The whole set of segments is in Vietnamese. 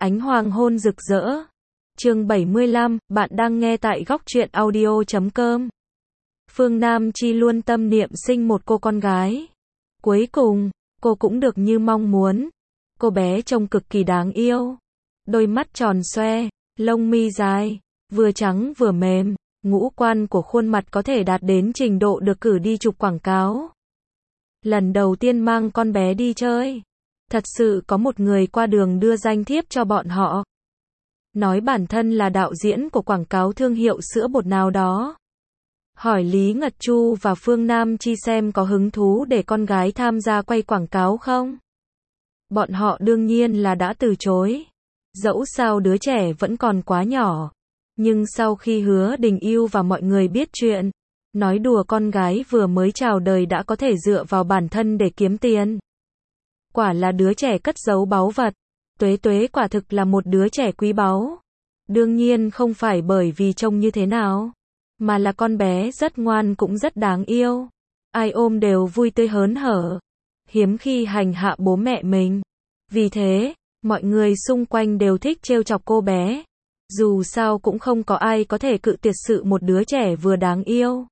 Ánh hoàng hôn rực rỡ. Chương 75, bạn đang nghe tại góc truyện audio.com. Phương Nam Chi luôn tâm niệm sinh một cô con gái. Cuối cùng, cô cũng được như mong muốn. Cô bé trông cực kỳ đáng yêu. Đôi mắt tròn xoe, lông mi dài, vừa trắng vừa mềm, ngũ quan của khuôn mặt có thể đạt đến trình độ được cử đi chụp quảng cáo. Lần đầu tiên mang con bé đi chơi, thật sự có một người qua đường đưa danh thiếp cho bọn họ. Nói bản thân là đạo diễn của quảng cáo thương hiệu sữa bột nào đó. Hỏi Lý Ngật Chu và Phương Nam Chi xem có hứng thú để con gái tham gia quay quảng cáo không. Bọn họ đương nhiên là đã từ chối. Dẫu sao đứa trẻ vẫn còn quá nhỏ. Nhưng sau khi Hứa Đình Yêu và mọi người biết chuyện, nói đùa con gái vừa mới chào đời đã có thể dựa vào bản thân để kiếm tiền. Quả là đứa trẻ cất giấu báu vật. Tuế Tuế quả thực là một đứa trẻ quý báu. Đương nhiên không phải bởi vì trông như thế nào, mà là con bé rất ngoan cũng rất đáng yêu. Ai ôm đều vui tươi hớn hở. Hiếm khi hành hạ bố mẹ mình. Vì thế, mọi người xung quanh đều thích trêu chọc cô bé. Dù sao cũng không có ai có thể cự tuyệt sự một đứa trẻ vừa đáng yêu,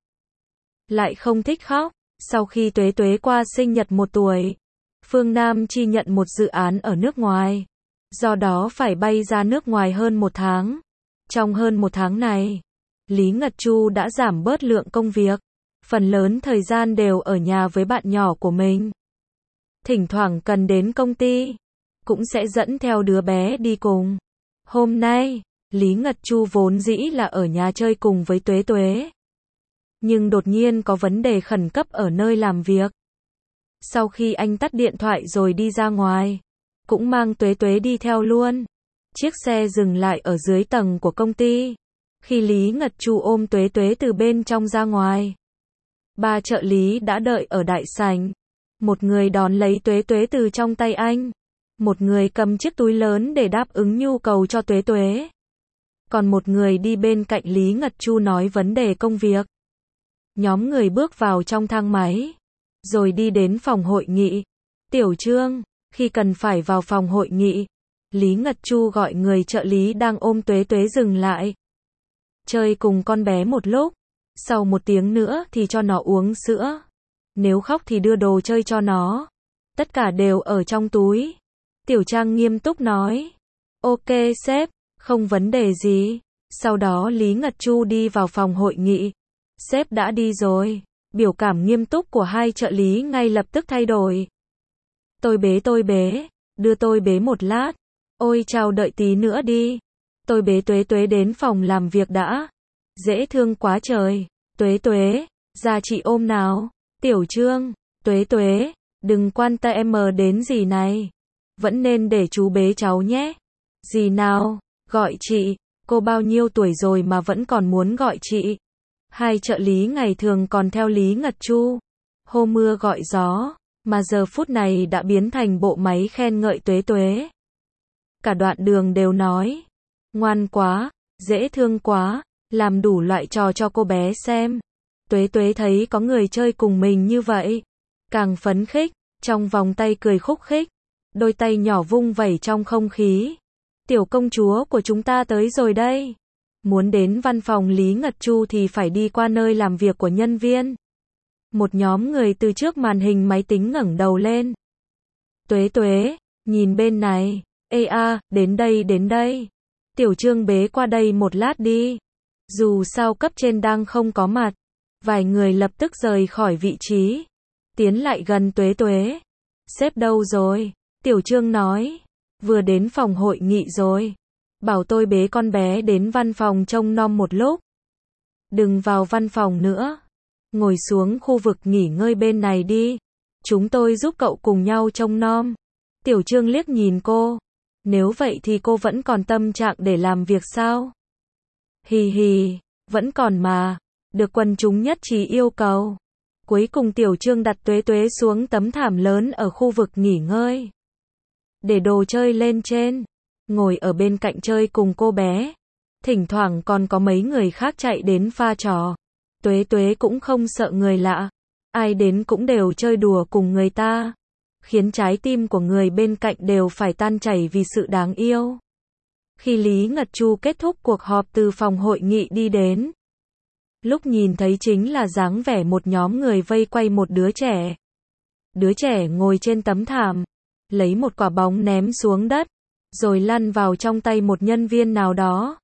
lại không thích khóc. Sau khi Tuế Tuế qua sinh nhật 1 tuổi, Phương Nam Chi nhận một dự án ở nước ngoài. Do đó phải bay ra nước ngoài hơn 1 tháng. Trong hơn 1 tháng này, Lý Ngật Chu đã giảm bớt lượng công việc. Phần lớn thời gian đều ở nhà với bạn nhỏ của mình. Thỉnh thoảng cần đến công ty, cũng sẽ dẫn theo đứa bé đi cùng. Hôm nay, Lý Ngật Chu vốn dĩ là ở nhà chơi cùng với Tuế Tuế. Nhưng đột nhiên có vấn đề khẩn cấp ở nơi làm việc. Sau khi anh tắt điện thoại rồi đi ra ngoài, cũng mang Tuế Tuế đi theo luôn. Chiếc xe dừng lại ở dưới tầng của công ty. Khi Lý Ngật Chu ôm Tuế Tuế từ bên trong ra ngoài, 3 trợ lý đã đợi ở đại sảnh. Một người đón lấy Tuế Tuế từ trong tay anh. Một người cầm chiếc túi lớn để đáp ứng nhu cầu cho Tuế Tuế. Còn một người đi bên cạnh Lý Ngật Chu nói vấn đề công việc. Nhóm người bước vào trong thang máy, rồi đi đến phòng hội nghị. Tiểu Trương, khi cần phải vào phòng hội nghị, Lý Ngật Chu gọi người trợ lý đang ôm Tuế Tuế dừng lại. Chơi cùng con bé một lúc, sau 1 tiếng nữa thì cho nó uống sữa. Nếu khóc thì đưa đồ chơi cho nó. Tất cả đều ở trong túi. Tiểu Trang nghiêm túc nói. Ok sếp, không vấn đề gì. Sau đó Lý Ngật Chu đi vào phòng hội nghị. Sếp đã đi rồi. Biểu cảm nghiêm túc của 2 trợ lý ngay lập tức thay đổi. Tôi bế, đưa tôi bế một lát. Ôi chào đợi tí nữa đi. Tôi bế Tuế Tuế đến phòng làm việc đã. Dễ thương quá trời. Tuế Tuế, ra chị ôm nào. Tiểu Trương, Tuế Tuế, đừng quan tâm em đến gì này. Vẫn nên để chú bế cháu nhé. Gì nào, gọi chị, cô bao nhiêu tuổi rồi mà vẫn còn muốn gọi chị. 2 trợ lý ngày thường còn theo Lý Ngật Chu hô mưa gọi gió, mà giờ phút này đã biến thành bộ máy khen ngợi Tuế Tuế. Cả đoạn đường đều nói, ngoan quá, dễ thương quá, làm đủ loại trò cho cô bé xem. Tuế Tuế thấy có người chơi cùng mình như vậy, càng phấn khích, trong vòng tay cười khúc khích, đôi tay nhỏ vung vẩy trong không khí. Tiểu công chúa của chúng ta tới rồi đây. Muốn đến văn phòng Lý Ngật Chu thì phải đi qua nơi làm việc của nhân viên. Một nhóm người từ trước màn hình máy tính ngẩng đầu lên. Tuế Tuế, nhìn bên này. Ê a, đến đây. Tiểu Trương bế qua đây một lát đi. Dù sao cấp trên đang không có mặt. Vài người lập tức rời khỏi vị trí. Tiến lại gần Tuế Tuế. Sếp đâu rồi? Tiểu Trương nói. Vừa đến phòng hội nghị rồi. Bảo tôi bế con bé đến văn phòng trông nom một lúc. Đừng vào văn phòng nữa. Ngồi xuống khu vực nghỉ ngơi bên này đi. Chúng tôi giúp cậu cùng nhau trông nom. Tiểu Trương liếc nhìn cô. Nếu vậy thì cô vẫn còn tâm trạng để làm việc sao? Hì hì, vẫn còn mà. Được quần chúng nhất trí yêu cầu. Cuối cùng Tiểu Trương đặt Tuế Tuế xuống tấm thảm lớn ở khu vực nghỉ ngơi. Để đồ chơi lên trên. Ngồi ở bên cạnh chơi cùng cô bé. Thỉnh thoảng còn có mấy người khác chạy đến pha trò. Tuế Tuế cũng không sợ người lạ. Ai đến cũng đều chơi đùa cùng người ta. Khiến trái tim của người bên cạnh đều phải tan chảy vì sự đáng yêu. Khi Lý Ngật Chu kết thúc cuộc họp từ phòng hội nghị đi đến, lúc nhìn thấy chính là dáng vẻ một nhóm người vây quay một đứa trẻ. Đứa trẻ ngồi trên tấm thảm, lấy một quả bóng ném xuống đất, rồi lăn vào trong tay một nhân viên nào đó.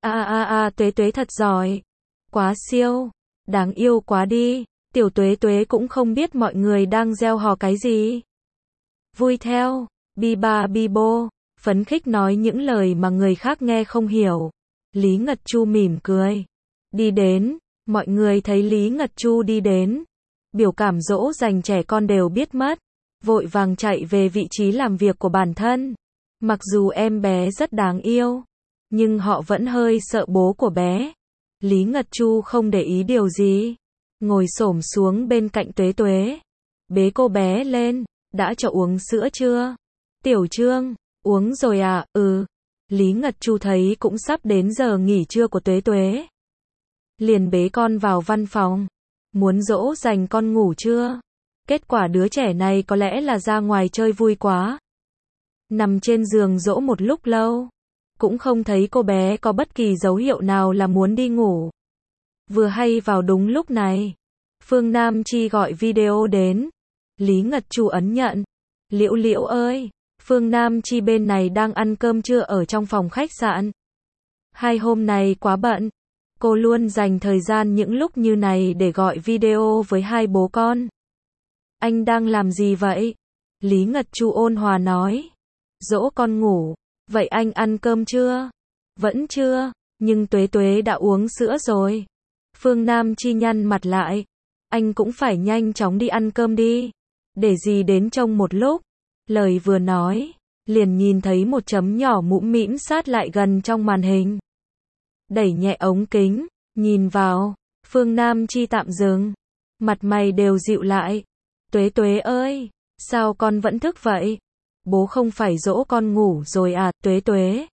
Tuế Tuế thật giỏi, quá siêu, đáng yêu quá đi. Tiểu Tuế Tuế cũng không biết mọi người đang reo hò cái gì. Vui theo, bi ba bi bô, phấn khích nói những lời mà người khác nghe không hiểu. Lý Ngật Chu mỉm cười, đi đến, mọi người thấy Lý Ngật Chu đi đến, biểu cảm dỗ dành trẻ con đều biết mất, vội vàng chạy về vị trí làm việc của bản thân. Mặc dù em bé rất đáng yêu, nhưng họ vẫn hơi sợ bố của bé. Lý Ngật Chu không để ý điều gì, ngồi xổm xuống bên cạnh Tuế Tuế, bế cô bé lên. Đã cho uống sữa chưa? Tiểu Trương, uống rồi à? Ừ. Lý Ngật Chu thấy cũng sắp đến giờ nghỉ trưa của Tuế Tuế, liền bế con vào văn phòng, muốn dỗ dành con ngủ trưa. Kết quả đứa trẻ này có lẽ là ra ngoài chơi vui quá, nằm trên giường dỗ một lúc lâu, cũng không thấy cô bé có bất kỳ dấu hiệu nào là muốn đi ngủ. Vừa hay vào đúng lúc này, Phương Nam Chi gọi video đến. Lý Ngật Chu ấn nhận. Liễu Liễu ơi, Phương Nam Chi bên này đang ăn cơm trưa ở trong phòng khách sạn. Hai hôm này quá bận, cô luôn dành thời gian những lúc như này để gọi video với hai bố con. Anh đang làm gì vậy? Lý Ngật Chu ôn hòa nói. Dỗ con ngủ. Vậy anh ăn cơm chưa? Vẫn chưa, nhưng Tuế Tuế đã uống sữa rồi. Phương Nam Chi nhăn mặt lại. Anh cũng phải nhanh chóng đi ăn cơm đi. Để gì đến trông một lúc. Lời vừa nói, liền nhìn thấy một chấm nhỏ mũm mĩm sát lại gần trong màn hình. Đẩy nhẹ ống kính, nhìn vào, Phương Nam Chi tạm dừng. Mặt mày đều dịu lại. Tuế Tuế ơi, sao con vẫn thức vậy? Bố không phải dỗ con ngủ rồi à? Tuế Tuế.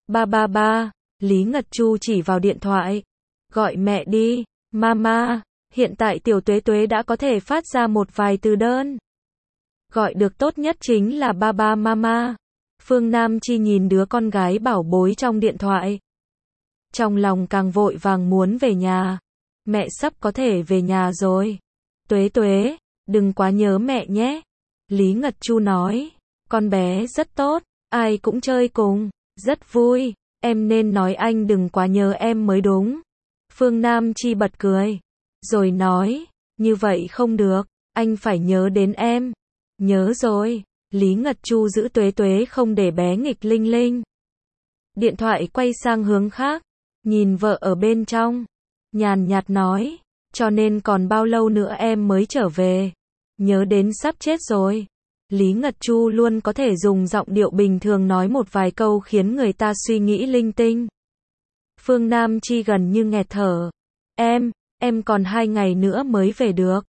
Ba. Lý Ngật Chu chỉ vào điện thoại. Gọi mẹ đi, mama. Hiện tại tiểu Tuế Tuế đã có thể phát ra một vài từ đơn. Gọi được tốt nhất chính là ba mama. Phương Nam Chi nhìn đứa con gái bảo bối trong điện thoại, trong lòng càng vội vàng muốn về nhà. Mẹ sắp có thể về nhà rồi. Tuế Tuế, đừng quá nhớ mẹ nhé. Lý Ngật Chu nói. Con bé rất tốt, ai cũng chơi cùng, rất vui. Em nên nói anh đừng quá nhớ em mới đúng. Phương Nam Chi bật cười, rồi nói. Như vậy không được, anh phải nhớ đến em. Nhớ rồi. Lý Ngật Chu giữ Tuế Tuế không để bé nghịch linh linh. Điện thoại quay sang hướng khác, nhìn vợ ở bên trong, nhàn nhạt nói. Cho nên còn bao lâu nữa em mới trở về? Nhớ đến sắp chết rồi. Lý Ngật Chu luôn có thể dùng giọng điệu bình thường nói một vài câu khiến người ta suy nghĩ linh tinh. Phương Nam Chi gần như nghẹt thở. Em còn 2 ngày nữa mới về được.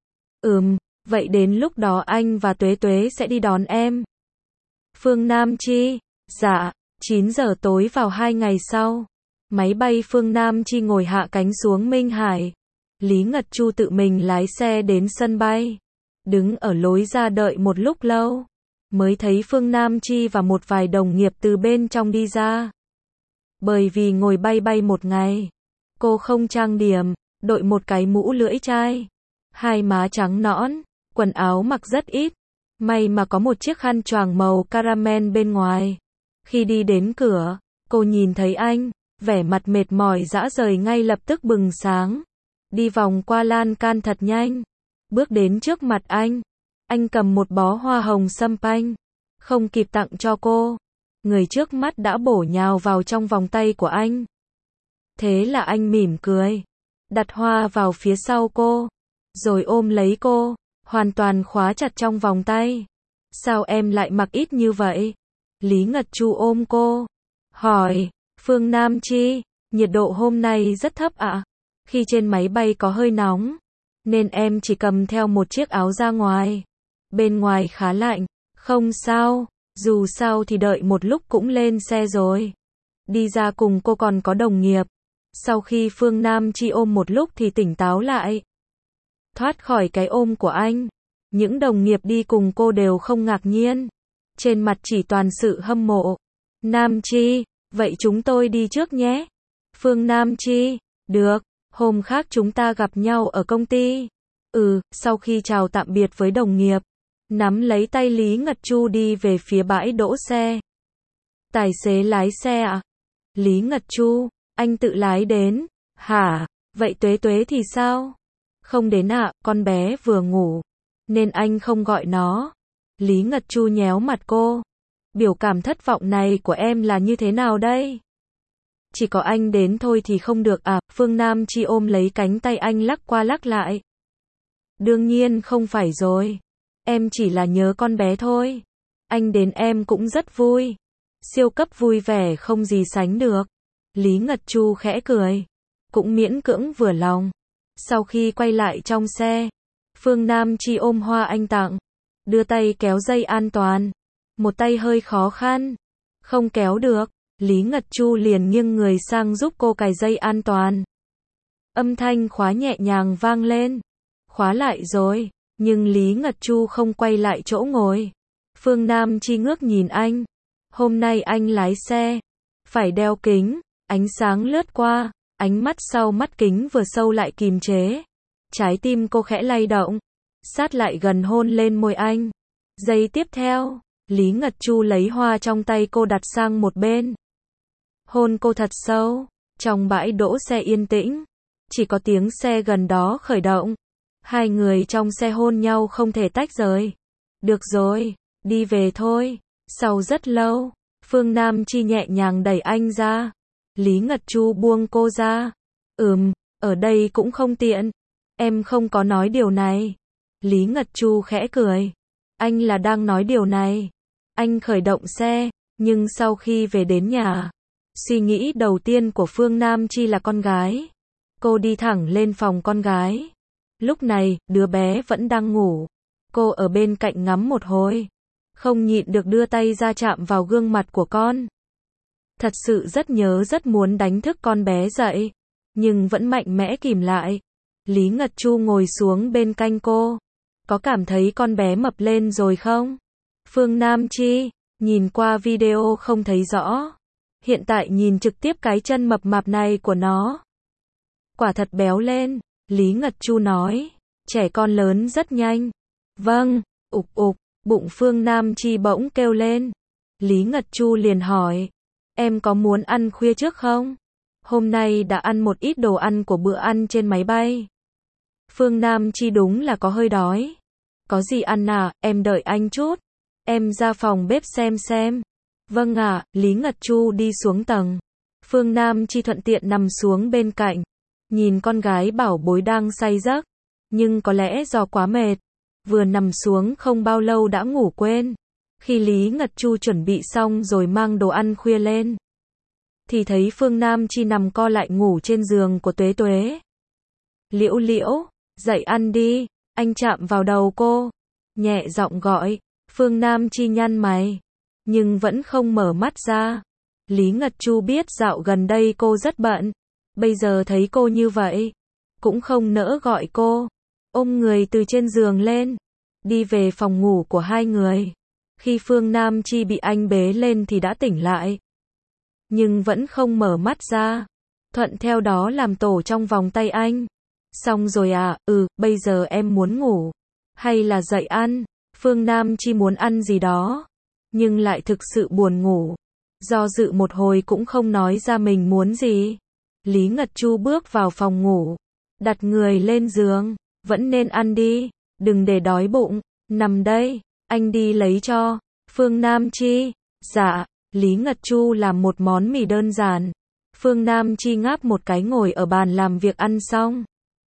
Vậy đến lúc đó anh và Tuế Tuế sẽ đi đón em. Phương Nam Chi. Dạ, 9 giờ tối vào 2 ngày sau. Máy bay Phương Nam Chi ngồi hạ cánh xuống Minh Hải. Lý Ngật Chu tự mình lái xe đến sân bay. Đứng ở lối ra đợi một lúc lâu, mới thấy Phương Nam Chi và một vài đồng nghiệp từ bên trong đi ra. Bởi vì ngồi bay một ngày, cô không trang điểm, đội một cái mũ lưỡi chai, hai má trắng nõn, quần áo mặc rất ít, may mà có một chiếc khăn choàng màu caramel bên ngoài. Khi đi đến cửa, cô nhìn thấy anh, vẻ mặt mệt mỏi rã rời ngay lập tức bừng sáng. Đi vòng qua lan can thật nhanh, bước đến trước mặt anh cầm một bó hoa hồng sâm panh, không kịp tặng cho cô, người trước mắt đã bổ nhào vào trong vòng tay của anh. Thế là anh mỉm cười, đặt hoa vào phía sau cô, rồi ôm lấy cô, hoàn toàn khóa chặt trong vòng tay. Sao em lại mặc ít như vậy? Lý Ngật Chu ôm cô, hỏi. Phương Nam Chi, nhiệt độ hôm nay rất thấp ạ. Khi trên máy bay có hơi nóng, nên em chỉ cầm theo một chiếc áo ra ngoài. Bên ngoài khá lạnh. Không sao, dù sao thì đợi một lúc cũng lên xe rồi. Đi ra cùng cô còn có đồng nghiệp. Sau khi Phương Nam Chi ôm một lúc thì tỉnh táo lại, thoát khỏi cái ôm của anh. Những đồng nghiệp đi cùng cô đều không ngạc nhiên, trên mặt chỉ toàn sự hâm mộ. Nam Chi, Vậy chúng tôi đi trước nhé. Phương Nam Chi, được, hôm khác chúng ta gặp nhau ở công ty. Sau khi chào tạm biệt với đồng nghiệp, nắm lấy tay Lý Ngật Chu đi về phía bãi đỗ xe. Tài xế lái xe à? Lý Ngật Chu, anh tự lái đến. Hả? Vậy Tuế Tuế thì sao? Không đến ạ, con bé vừa ngủ, nên anh không gọi nó. Lý Ngật Chu nhéo mặt cô. Biểu cảm thất vọng này của em là như thế nào đây? Chỉ có anh đến thôi thì không được à? Phương Nam Chi ôm lấy cánh tay anh lắc qua lắc lại. Đương nhiên không phải rồi. Em chỉ là nhớ con bé thôi. Anh đến em cũng rất vui. Siêu cấp vui vẻ không gì sánh được. Lý Ngật Chu khẽ cười. Cũng miễn cưỡng vừa lòng. Sau khi quay lại trong xe, Phương Nam Chi ôm hoa anh tặng. Đưa tay kéo dây an toàn. Một tay hơi khó khăn. Không kéo được. Lý Ngật Chu liền nghiêng người sang giúp cô cài dây an toàn. Âm thanh khóa nhẹ nhàng vang lên. Khóa lại rồi. Nhưng Lý Ngật Chu không quay lại chỗ ngồi. Phương Nam Chi ngước nhìn anh. Hôm nay anh lái xe. Phải đeo kính. Ánh sáng lướt qua. Ánh mắt sau mắt kính vừa sâu lại kìm chế. Trái tim cô khẽ lay động. Sát lại gần hôn lên môi anh. Giây tiếp theo, Lý Ngật Chu lấy hoa trong tay cô đặt sang một bên. Hôn cô thật sâu. Trong bãi đỗ xe yên tĩnh. Chỉ có tiếng xe gần đó khởi động. Hai người trong xe hôn nhau không thể tách rời. Được rồi, đi về thôi. Sau rất lâu, Phương Nam Chi nhẹ nhàng đẩy anh ra. Lý Ngật Chu buông cô ra. Ở đây cũng không tiện. Em không có nói điều này. Lý Ngật Chu khẽ cười. Anh là đang nói điều này. Anh khởi động xe, nhưng sau khi về đến nhà, suy nghĩ đầu tiên của Phương Nam Chi là con gái. Cô đi thẳng lên phòng con gái. Lúc này, đứa bé vẫn đang ngủ. Cô ở bên cạnh ngắm một hồi. Không nhịn được đưa tay ra chạm vào gương mặt của con. Thật sự rất nhớ rất muốn đánh thức con bé dậy. Nhưng vẫn mạnh mẽ kìm lại. Lý Ngật Chu ngồi xuống bên cạnh cô. Có cảm thấy con bé mập lên rồi không? Phương Nam Chi, nhìn qua video không thấy rõ. Hiện tại nhìn trực tiếp cái chân mập mạp này của nó. Quả thật béo lên, Lý Ngật Chu nói. Trẻ con lớn rất nhanh. Vâng, bụng Phương Nam Chi bỗng kêu lên. Lý Ngật Chu liền hỏi. Em có muốn ăn khuya trước không? Hôm nay đã ăn một ít đồ ăn của bữa ăn trên máy bay. Phương Nam Chi đúng là có hơi đói. Có gì ăn à, em đợi anh chút. Em ra phòng bếp xem. Vâng ạ, Lý Ngật Chu đi xuống tầng. Phương Nam Chi thuận tiện nằm xuống bên cạnh. Nhìn con gái bảo bối đang say giấc. Nhưng có lẽ do quá mệt. Vừa nằm xuống không bao lâu đã ngủ quên. Khi Lý Ngật Chu chuẩn bị xong rồi mang đồ ăn khuya lên, thì thấy Phương Nam Chi nằm co lại ngủ trên giường của Tuế Tuế. Liễu Liễu, dậy ăn đi. Anh chạm vào đầu cô. Nhẹ giọng gọi. Phương Nam Chi nhăn mày. Nhưng vẫn không mở mắt ra. Lý Ngật Chu biết dạo gần đây cô rất bận. Bây giờ thấy cô như vậy, cũng không nỡ gọi cô. Ôm người từ trên giường lên. Đi về phòng ngủ của hai người. Khi Phương Nam Chi bị anh bế lên thì đã tỉnh lại. Nhưng vẫn không mở mắt ra. Thuận theo đó làm tổ trong vòng tay anh. Xong rồi à, bây giờ em muốn ngủ. Hay là dậy ăn? Phương Nam Chi muốn ăn gì đó. Nhưng lại thực sự buồn ngủ. Do dự một hồi cũng không nói ra mình muốn gì. Lý Ngật Chu bước vào phòng ngủ. Đặt người lên giường. Vẫn nên ăn đi. Đừng để đói bụng. Nằm đây. Anh đi lấy cho. Phương Nam Chi. Dạ. Lý Ngật Chu làm một món mì đơn giản. Phương Nam Chi ngáp một cái ngồi ở bàn làm việc ăn xong.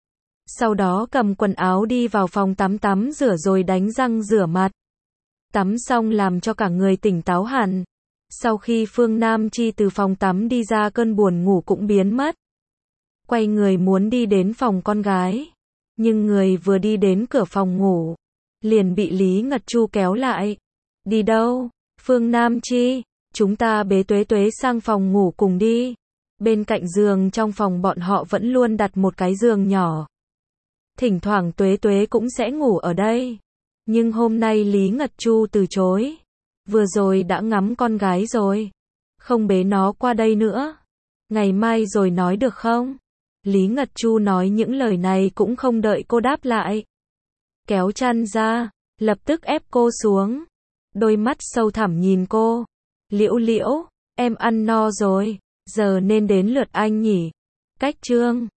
Sau đó cầm quần áo đi vào phòng tắm rửa rồi đánh răng rửa mặt. Tắm xong làm cho cả người tỉnh táo hẳn. Sau khi Phương Nam Chi từ phòng tắm đi ra cơn buồn ngủ cũng biến mất. Quay người muốn đi đến phòng con gái. Nhưng người vừa đi đến cửa phòng ngủ, liền bị Lý Ngật Chu kéo lại. Đi đâu? Phương Nam Chi, chúng ta bế Tuế Tuế sang phòng ngủ cùng đi. Bên cạnh giường trong phòng bọn họ vẫn luôn đặt một cái giường nhỏ. Thỉnh thoảng Tuế Tuế cũng sẽ ngủ ở đây. Nhưng hôm nay Lý Ngật Chu từ chối. Vừa rồi đã ngắm con gái rồi. Không bế nó qua đây nữa. Ngày mai rồi nói được không? Lý Ngật Chu nói những lời này cũng không đợi cô đáp lại. Kéo chăn ra, lập tức ép cô xuống. Đôi mắt sâu thẳm nhìn cô. Liễu Liễu, em ăn no rồi, giờ nên đến lượt anh nhỉ? Cách chương